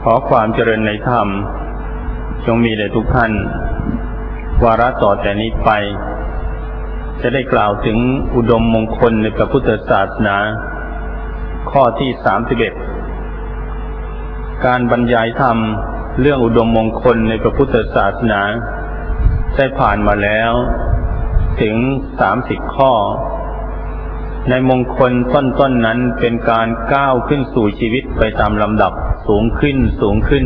ขอความเจริญในธรรมจงมีแด่ทุกท่านวาระต่อแต่นี้ไปจะได้กล่าวถึงอุดมมงคลในพระพุทธศาสนาข้อที่31การบรรยายธรรมเรื่องอุดมมงคลในพระพุทธศาสนาได้ผ่านมาแล้วถึง30ข้อในมงคลต้นนั้นเป็นการก้าวขึ้นสู่ชีวิตไปตามลำดับสูงขึ้น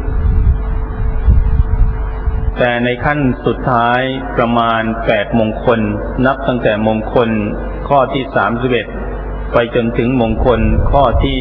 แต่ในขั้นสุดท้ายประมาณ8มงคลนับตั้งแต่มงคลข้อที่31ไปจนถึงมงคลข้อที่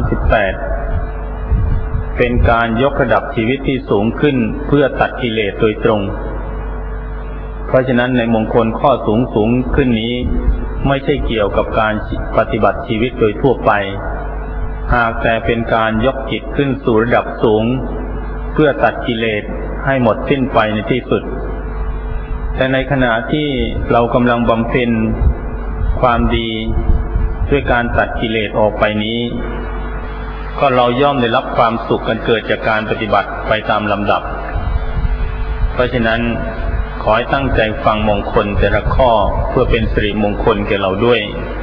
38เป็นการยกระดับชีวิตที่สูงขึ้นเพื่อตัดกิเลสโดยตรงเพราะฉะนั้นในมงคลข้อสูงขึ้นนี้ไม่ใช่เกี่ยวกับการปฏิบัติชีวิตโดยทั่วไปหากแต่เป็นการยกจิตขึ้นสู่ระดับสูงเพื่อตัดกิเลสให้หมดสิ้นไปในที่สุดแต่ในขณะที่เรากำลังบำเพ็ญความดีด้วยการตัดกิเลสออกไปนี้ก็เราย่อมได้รับความสุขกันเกิดจากการปฏิบัติไปตามลำดับเพราะฉะนั้นขอให้ตั้งใจฟังมงคลแต่ละข้อเพื่อเป็นสิริมงคลแก่เราด้วย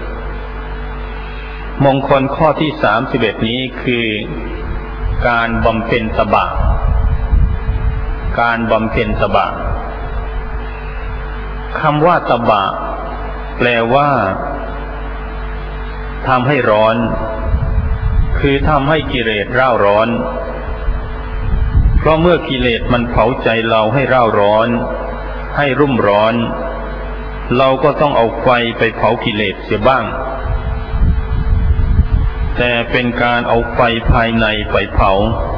มงคลข้อที่31นี้คือการบำเพ็ญตบะการบำเพ็ญตบะคำว่าตบะแปลว่าทำให้ร้อนคือทำให้กิเลสเร่าร้อนเพราะเมื่อกิเลสมันเผาใจเราให้เร่าร้อนให้รุ่มร้อนเราก็ต้องเอาไฟไปเผากิเลสเสียบ้างแต่เป็นการเอาไฟภายในไปเผา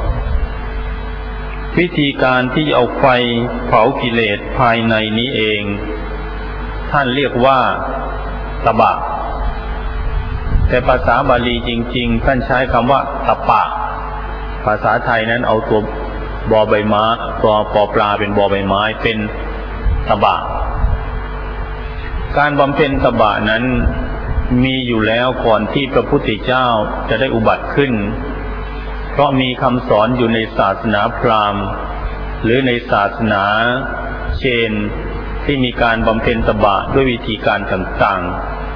วิธีการที่เอาไฟเผากิเลสภายในนี้เองท่านเรียกว่าตบะแต่ภาษาบาลีจริงๆท่านใช้คำว่าตปะภาษาไทยนั้นเอาตัวบอใบไม้ตัวปอปลาเป็นบอใบไม้เป็นตบะการบำเพ็ญตบะนั้นมีอยู่แล้วก่อนที่พระพุทธเจ้าจะได้อุบัติขึ้นเพราะมีคำสอนอยู่ในศาสนาพราหมณ์หรือในศาสนาเชนที่มีการบำเพ็ญตบะด้วยวิธีการต่าง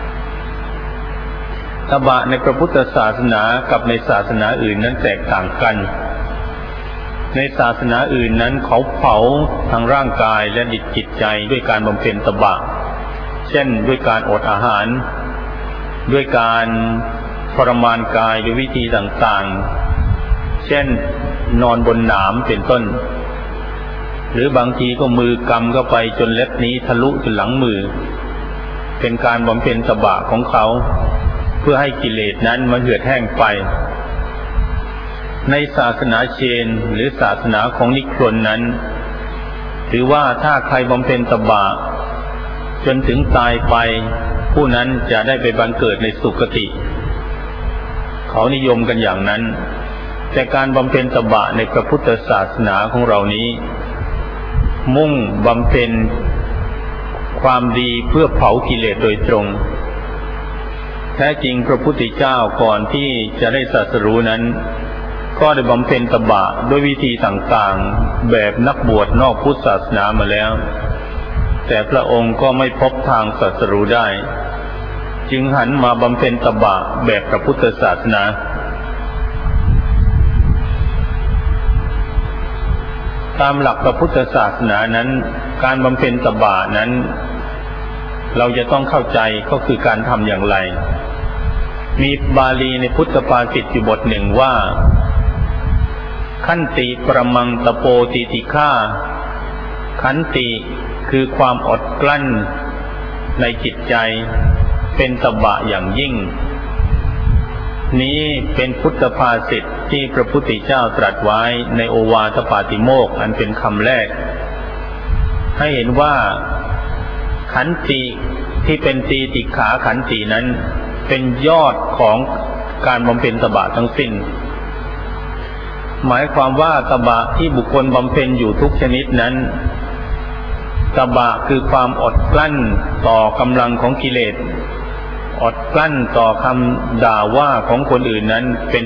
ๆตบะในพระพุทธศาสนากับในศาสนาอื่นนั้นแตกต่างกันในศาสนาอื่นนั้นเขาเผาทางร่างกายและจิตใจด้วยการบำเพ็ญตบะเช่นด้วยการอดอาหารด้วยการทรมานกายด้วยวิธีต่างๆเช่นนอนบนหนามเป็นต้นหรือบางทีก็มือกำเข้าไปจนเล็บนี้ทะลุถึงหลังมือเป็นการบำเพ็ญตบะของเขาเพื่อให้กิเลสนั้นมันเหือดแห้งไปในศาสนาเชนหรือศาสนาของนิครนนั้นถือว่าถ้าใครบำเพ็ญตบะจนถึงตายไปผู้นั้นจะได้ไปบังเกิดในสุคติเขานิยมกันอย่างนั้นแต่การบำเพ็ญตบะในพระพุทธศาสนาของเรานี้มุ่งบำเพ็ญความดีเพื่อเผากิเลสโดยตรงแท้จริงพระพุทธเจ้าก่อนที่จะได้ตรัสรู้นั้นก็ได้บำเพ็ญตบะด้วยวิธีต่างๆแบบนักบวชนอกพุทธศาสนามาแล้วแต่พระองค์ก็ไม่พบทางตรัสรู้ได้จึงหันมาบำเพ็ญตบะแบบพระพุทธศาสนาตามหลักพระพุทธศาสนานั้นการบำเพ็ญตบะนั้นเราจะต้องเข้าใจก็คือการทำอย่างไรมีบาลีในพุทธภาษิตอยู่บทหนึ่งว่าขันติประมังตโปติติฆาขันติคือความอดกลั้นในจิตใจเป็นตบะอย่างยิ่งนี้เป็นพุทธภาษิตที่พระพุทธเจ้าตรัสไว้ในโอวาทปาติโมกข์อันเป็นคำแรกให้เห็นว่าขันติที่เป็นตีติขาขันตินั้นเป็นยอดของการบำเพ็ญตบะทั้งสิ้นหมายความว่าตบะที่บุคคลบำเพ็ญอยู่ทุกชนิดนั้นตบะคือความอดกลั้นต่อกำลังของกิเลสอดกลั้นต่อคำด่าว่าของคนอื่นนั้นเป็น